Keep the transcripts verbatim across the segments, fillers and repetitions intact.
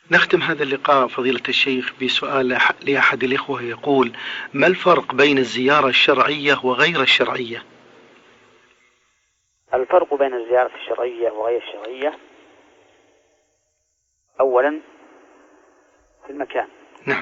نختم هذا اللقاء فضيلة الشيخ بسؤال لأحد الإخوة يقول: ما الفرق بين الزيارة الشرعية وغير الشرعية؟ الفرق بين الزيارة الشرعية وغير الشرعية أولا في المكان. نعم.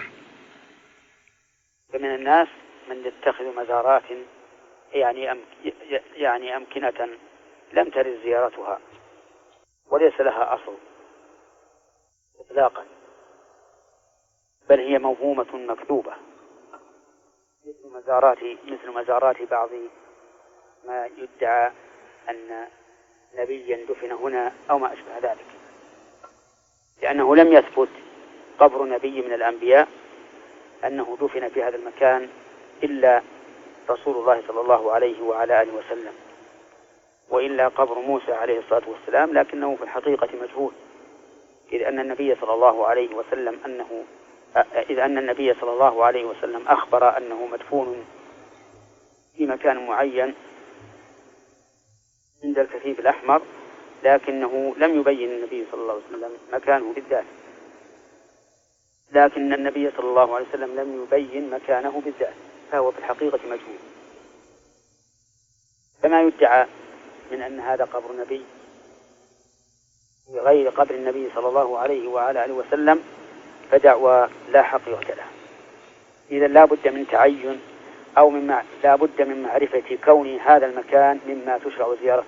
فمن الناس من يتخذ مزارات يعني أم يعني أمكنة لم ترد زيارتها وليس لها أصل إطلاقا، بل هي موهومة مكذوبة، مثل مزارات مثل مزارات بعض ما يدعى أن نبيا دفن هنا أو ما أشبه ذلك، لأنه لم يثبت قبر نبي من الأنبياء أنه دفن في هذا المكان إلا رسول الله صلى الله عليه وعلى آله وسلم، وإلا قبر موسى عليه الصلاة والسلام، لكنه في الحقيقة مجهول، إذ أن النبي صلى الله عليه وسلم أنه إذ أن النبي صلى الله عليه وسلم أخبر أنه مدفون في مكان معين عند الكثيب الأحمر، لكنه لم يبين النبي صلى الله عليه وسلم مكانه بالذات، لكن النبي صلى الله عليه وسلم لم يبين مكانه بالذات، فهو في الحقيقة مجهول. فما يدعى من أن هذا قبر نبي غير قبر النبي صلى الله عليه وعلى آله وسلم فدعوى لا حقيقة لها. إذا لا بد من تعين أو من مع... لا بد من معرفة كون هذا المكان مما تشرع زيارته.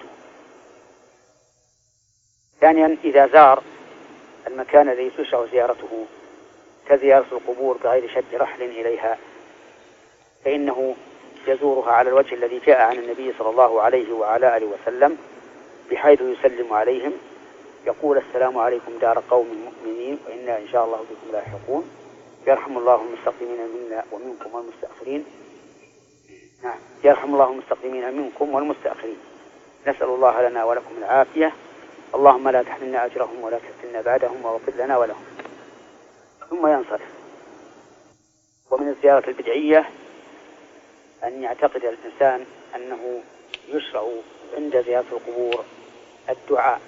ثانيا، إذا زار المكان الذي تشرع زيارته كزيارة القبور بغير شد رحل إليها، فإنه يزورها على الوجه الذي جاء عن النبي صلى الله عليه وعلى آله وسلم، بحيث يسلم عليهم، يقول: السلام عليكم دار قوم مؤمنين وإنا إن شاء الله بكم لاحقون، يرحم الله المستقدمين منا ومنكم والمستأخرين. نعم، يرحم الله المستقدمين منكم والمستأخرين، نسأل الله لنا ولكم العافية، اللهم لا تحرمنا أجرهم ولا تفتنا بعدهم واغفر لنا ولهم، ثم ينصرف. ومن الزيارة البدعية أن يعتقد الإنسان أنه يشرع عند زيارة القبور الدعاء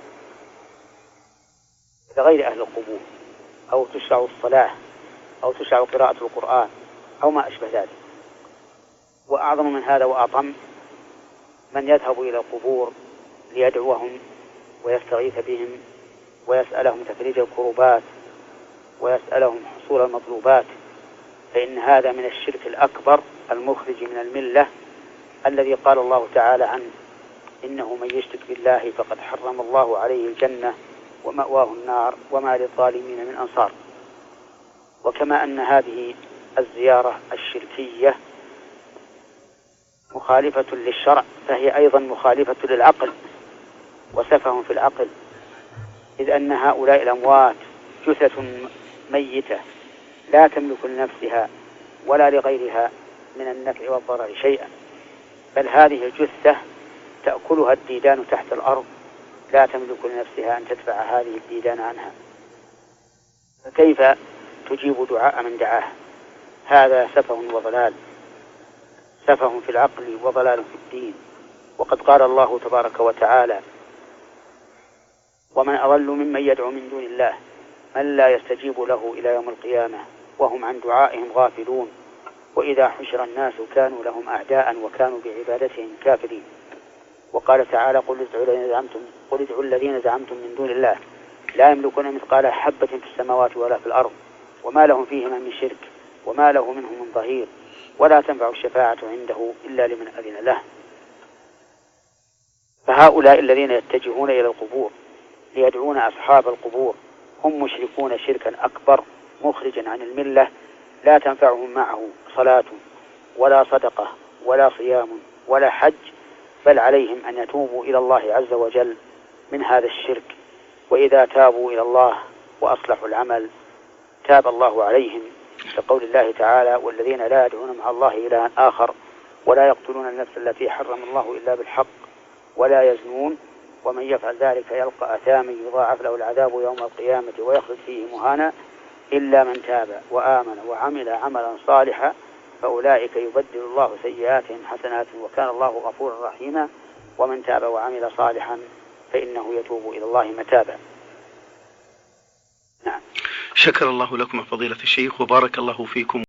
لغير أهل القبور، أو تشرع الصلاة، أو تشرع قراءة القرآن، أو ما أشبه ذلك. وأعظم من هذا وأعظم من يذهب إلى القبور ليدعوهم ويستغيث بهم ويسألهم تفريج الكروبات ويسألهم حصول المطلوبات، فإن هذا من الشرك الأكبر المخرج من الملة، الذي قال الله تعالى عنه: إنه من يشرك بالله فقد حرم الله عليه الجنة ومأواه النار وما للظالمين من أنصار. وكما أن هذه الزيارة الشركية مخالفة للشرع، فهي أيضا مخالفة للعقل وسفه في العقل، إذ أن هؤلاء الأموات جثث ميتة لا تملك لنفسها ولا لغيرها من النفع والضرر شيئا، بل هذه الجثة تأكلها الديدان تحت الأرض، لا تملك لنفسها أن تدفع هذه الديدان عنها، فكيف تجيب دعاء من دعاه؟ هذا سفه وضلال، سفه في العقل وضلال في الدين. وقد قال الله تبارك وتعالى: ومن أضل ممن يدعو من دون الله من لا يستجيب له إلى يوم القيامة وهم عن دعائهم غافلون وإذا حشر الناس كانوا لهم أعداء وكانوا بعبادتهم كافرين. وقال تعالى: قل ادعوا الذين زعمتم قل ادعوا الذين زعمتم من دون الله لا يملكون مثقال حبة في السماوات ولا في الأرض وما لهم فيهما من شرك وما له منهم من ظهير ولا تنفع الشفاعة عنده إلا لمن أذن له. فهؤلاء الذين يتجهون إلى القبور ليدعون أصحاب القبور هم مشركون شركا أكبر مخرجا عن الملة، لا تنفعهم معه صلاة ولا صدقة ولا صيام ولا حج، بل عليهم أن يتوبوا إلى الله عز وجل من هذا الشرك، وإذا تابوا إلى الله وأصلحوا العمل تاب الله عليهم، كقول الله تعالى: والذين لا يدعون مع الله إلها آخر ولا يقتلون النفس التي حرم الله إلا بالحق ولا يزنون ومن يفعل ذلك يلقى أثاما يضاعف له العذاب يوم القيامة ويخلد فيه مهانا إلا من تاب وآمن وعمل عملا صالحا فأولئك يبدل الله سيئاتهم حسنات وكان الله غفورا رحيما ومن تاب وعمل صالحا فإنه يتوب إلى الله متابا. نعم. شكر الله لكم فضيلة الشيخ وبارك الله فيكم.